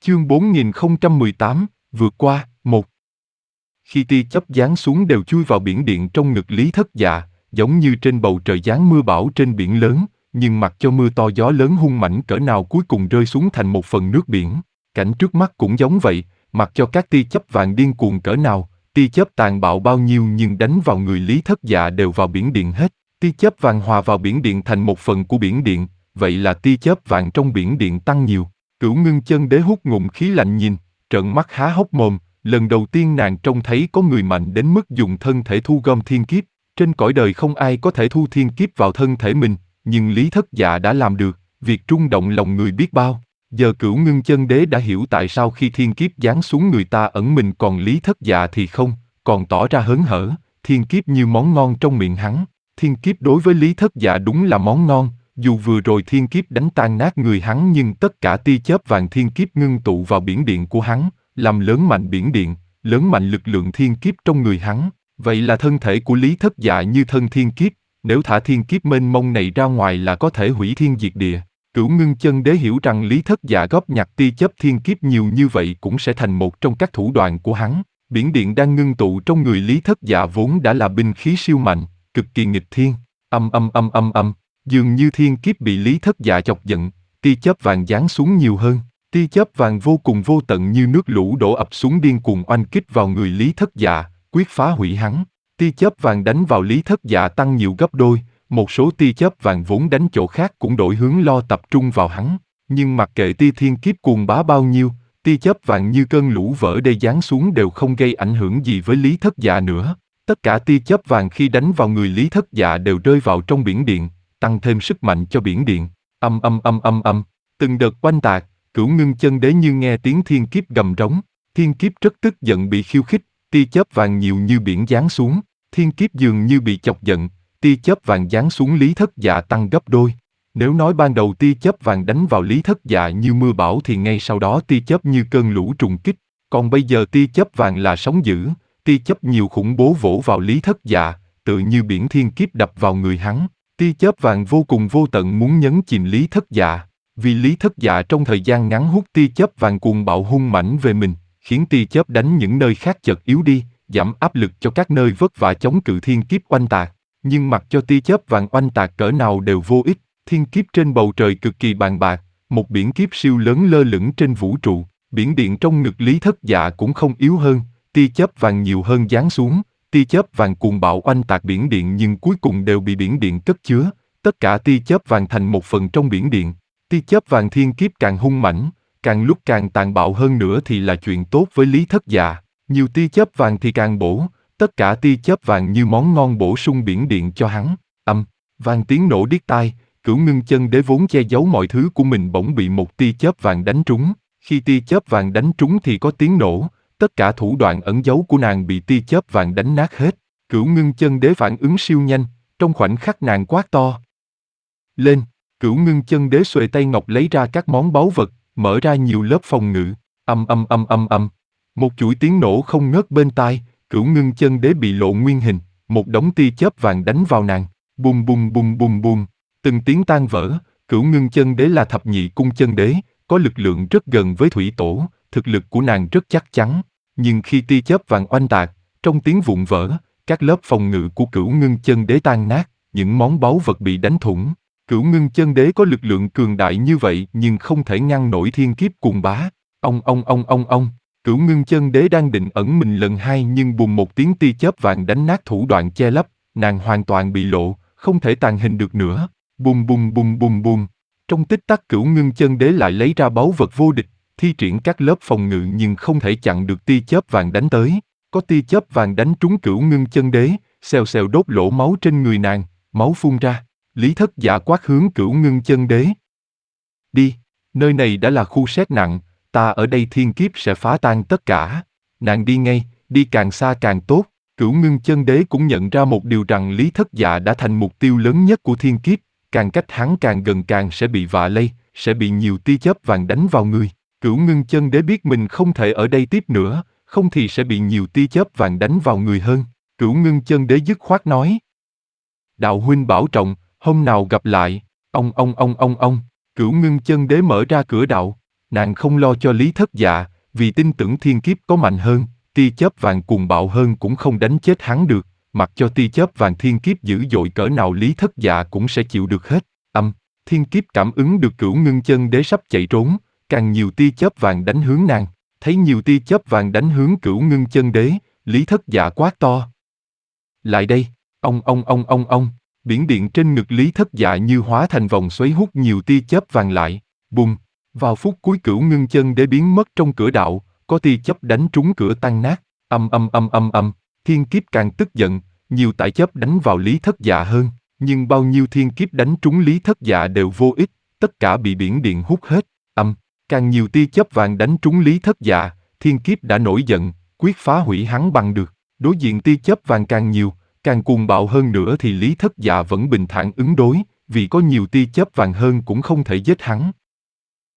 Chương 4018, vượt qua, 1. Khi tia chớp giáng xuống đều chui vào biển điện trong ngực Lý Thất Dạ, giống như trên bầu trời giáng mưa bão trên biển lớn, nhưng mặc cho mưa to gió lớn hung mãnh cỡ nào cuối cùng rơi xuống thành một phần nước biển. Cảnh trước mắt cũng giống vậy, mặc cho các tia chớp vàng điên cuồng cỡ nào, tia chớp tàn bạo bao nhiêu nhưng đánh vào người Lý Thất Dạ đều vào biển điện hết. Tia chớp vàng hòa vào biển điện thành một phần của biển điện, vậy là tia chớp vàng trong biển điện tăng nhiều. Cửu Ngưng Chân Đế hút ngụm khí lạnh nhìn, trợn mắt há hốc mồm, lần đầu tiên nàng trông thấy có người mạnh đến mức dùng thân thể thu gom thiên kiếp. Trên cõi đời không ai có thể thu thiên kiếp vào thân thể mình, nhưng Lý Thất Dạ đã làm được, việc rung động lòng người biết bao. Giờ Cửu Ngưng Chân Đế đã hiểu tại sao khi thiên kiếp giáng xuống người ta ẩn mình còn Lý Thất Dạ thì không, còn tỏ ra hớn hở, thiên kiếp như món ngon trong miệng hắn. Thiên kiếp đối với Lý Thất Dạ đúng là món ngon, dù vừa rồi thiên kiếp đánh tan nát người hắn nhưng tất cả tia chớp vàng thiên kiếp ngưng tụ vào biển điện của hắn, làm lớn mạnh biển điện, lớn mạnh lực lượng thiên kiếp trong người hắn. Vậy là thân thể của Lý Thất Dạ như thân thiên kiếp, nếu thả thiên kiếp mênh mông này ra ngoài là có thể hủy thiên diệt địa. Cửu Ngưng Chân Đế hiểu rằng Lý Thất Dạ góp nhặt tia chớp thiên kiếp nhiều như vậy cũng sẽ thành một trong các thủ đoạn của hắn. Biển điện đang ngưng tụ trong người Lý Thất Dạ vốn đã là binh khí siêu mạnh, cực kỳ nghịch thiên. Dường như thiên kiếp bị Lý Thất Dạ chọc giận, tia chớp vàng giáng xuống nhiều hơn. Tia chớp vàng vô cùng vô tận như nước lũ đổ ập xuống điên cuồng oanh kích vào người Lý Thất Dạ, quyết phá hủy hắn. Tia chớp vàng đánh vào Lý Thất Dạ tăng nhiều gấp đôi, một số tia chớp vàng vốn đánh chỗ khác cũng đổi hướng lo tập trung vào hắn. Nhưng mặc kệ tia thiên kiếp cuồng bá bao nhiêu, tia chớp vàng như cơn lũ vỡ đê giáng xuống đều không gây ảnh hưởng gì với Lý Thất Dạ nữa. Tất cả tia chớp vàng khi đánh vào người Lý Thất Dạ đều rơi vào trong biển điện, tăng thêm sức mạnh cho biển điện. Từng đợt oanh tạc, Cửu Ngưng Chân Đế như nghe tiếng thiên kiếp gầm rống. Thiên kiếp rất tức giận bị khiêu khích, tia chớp vàng nhiều như biển giáng xuống. Thiên kiếp dường như bị chọc giận, tia chớp vàng giáng xuống Lý Thất Dạ tăng gấp đôi. Nếu nói ban đầu tia chớp vàng đánh vào Lý Thất Dạ như mưa bão thì ngay sau đó tia chớp như cơn lũ trùng kích. Còn bây giờ tia chớp vàng là sóng dữ, tia chớp nhiều khủng bố vỗ vào Lý Thất Dạ, tự như biển thiên kiếp đập vào người hắn. Tia chớp vàng vô cùng vô tận muốn nhấn chìm Lý Thất Dạ. Vì Lý Thất Dạ trong thời gian ngắn hút tia chớp vàng cuồng bạo hung mãnh về mình, khiến tia chớp đánh những nơi khác chợt yếu đi, giảm áp lực cho các nơi vất vả chống cự thiên kiếp oanh tạc. Nhưng mặc cho tia chớp vàng oanh tạc cỡ nào đều vô ích, thiên kiếp trên bầu trời cực kỳ bàn bạc, một biển kiếp siêu lớn lơ lửng trên vũ trụ. Biển điện trong ngực Lý Thất Dạ cũng không yếu hơn, tia chớp vàng nhiều hơn giáng xuống, tia chớp vàng cuồng bạo oanh tạc biển điện nhưng cuối cùng đều bị biển điện cất chứa, tất cả tia chớp vàng thành một phần trong biển điện. Tia chớp vàng thiên kiếp càng hung mãnh, càng lúc càng tàn bạo hơn nữa thì là chuyện tốt với Lý Thất Dạ. Nhiều tia chớp vàng thì càng bổ, tất cả tia chớp vàng như món ngon bổ sung biển điện cho hắn. Vang tiếng nổ điếc tai, Cửu Ngưng Chân Đế vốn che giấu mọi thứ của mình bỗng bị một tia chớp vàng đánh trúng. Khi tia chớp vàng đánh trúng thì có tiếng nổ, tất cả thủ đoạn ẩn giấu của nàng bị tia chớp vàng đánh nát hết. Cửu Ngưng Chân Đế phản ứng siêu nhanh, trong khoảnh khắc nàng quát to lên. Cửu Ngưng Chân Đế xuề tay ngọc lấy ra các món báu vật, mở ra nhiều lớp phòng ngự. Một chuỗi tiếng nổ không ngớt bên tai, Cửu Ngưng Chân Đế bị lộ nguyên hình, một đống tia chớp vàng đánh vào nàng. Bùm bùm bùm bùm bùm, từng tiếng tan vỡ. Cửu Ngưng Chân Đế là thập nhị cung chân đế, có lực lượng rất gần với thủy tổ, thực lực của nàng rất chắc chắn. Nhưng khi tia chớp vàng oanh tạc, trong tiếng vụn vỡ, các lớp phòng ngự của Cửu Ngưng Chân Đế tan nát, những món báu vật bị đánh thủng. Cửu Ngưng Chân Đế có lực lượng cường đại như vậy nhưng không thể ngăn nổi thiên kiếp cuồng bá. Cửu Ngưng Chân Đế đang định ẩn mình lần hai nhưng bùm một tiếng tia chớp vàng đánh nát thủ đoạn che lấp, nàng hoàn toàn bị lộ, không thể tàng hình được nữa. Bùm bùm bùm bùm bùm. Trong tích tắc Cửu Ngưng Chân Đế lại lấy ra báu vật vô địch, thi triển các lớp phòng ngự nhưng không thể chặn được tia chớp vàng đánh tới. Có tia chớp vàng đánh trúng Cửu Ngưng Chân Đế, xèo xèo đốt lỗ máu trên người nàng, máu phun ra. Lý Thất Dạ quát hướng Cửu Ngưng Chân Đế. Đi, nơi này đã là khu xét nặng, ta ở đây thiên kiếp sẽ phá tan tất cả. Nàng đi ngay, đi càng xa càng tốt. Cửu Ngưng Chân Đế cũng nhận ra một điều rằng Lý Thất Dạ đã thành mục tiêu lớn nhất của thiên kiếp, càng cách hắn càng gần càng sẽ bị vạ lây, sẽ bị nhiều tia chớp vàng đánh vào người. Cửu Ngưng Chân Đế biết mình không thể ở đây tiếp nữa, không thì sẽ bị nhiều tia chớp vàng đánh vào người hơn. Cửu Ngưng Chân Đế dứt khoát nói. Đạo huynh bảo trọng, hôm nào gặp lại. Cửu Ngưng Chân Đế mở ra cửa đạo. Nàng không lo cho Lý Thất Dạ, vì tin tưởng thiên kiếp có mạnh hơn, tia chớp vàng cuồng bạo hơn cũng không đánh chết hắn được, mặc cho tia chớp vàng thiên kiếp dữ dội cỡ nào Lý Thất Dạ cũng sẽ chịu được hết. Thiên kiếp cảm ứng được Cửu Ngưng Chân Đế sắp chạy trốn, càng nhiều tia chớp vàng đánh hướng nàng, thấy nhiều tia chớp vàng đánh hướng Cửu Ngưng Chân Đế, Lý Thất Dạ quát to. Lại đây, ông, biển điện trên ngực Lý Thất Dạ như hóa thành vòng xoáy hút nhiều tia chớp vàng lại, bùng, vào phút cuối Cửu Ngưng Chân Đế biến mất trong cửa đạo, có tia chớp đánh trúng cửa tan nát, thiên kiếp càng tức giận, nhiều tại chớp đánh vào Lý Thất Dạ hơn, nhưng bao nhiêu thiên kiếp đánh trúng Lý Thất Dạ đều vô ích, tất cả bị biển điện hút hết, càng nhiều tia chớp vàng đánh trúng Lý Thất Dạ, thiên kiếp đã nổi giận, quyết phá hủy hắn bằng được, đối diện tia chớp vàng càng nhiều, càng cuồng bạo hơn nữa thì Lý Thất Dạ vẫn bình thản ứng đối, vì có nhiều tia chớp vàng hơn cũng không thể giết hắn.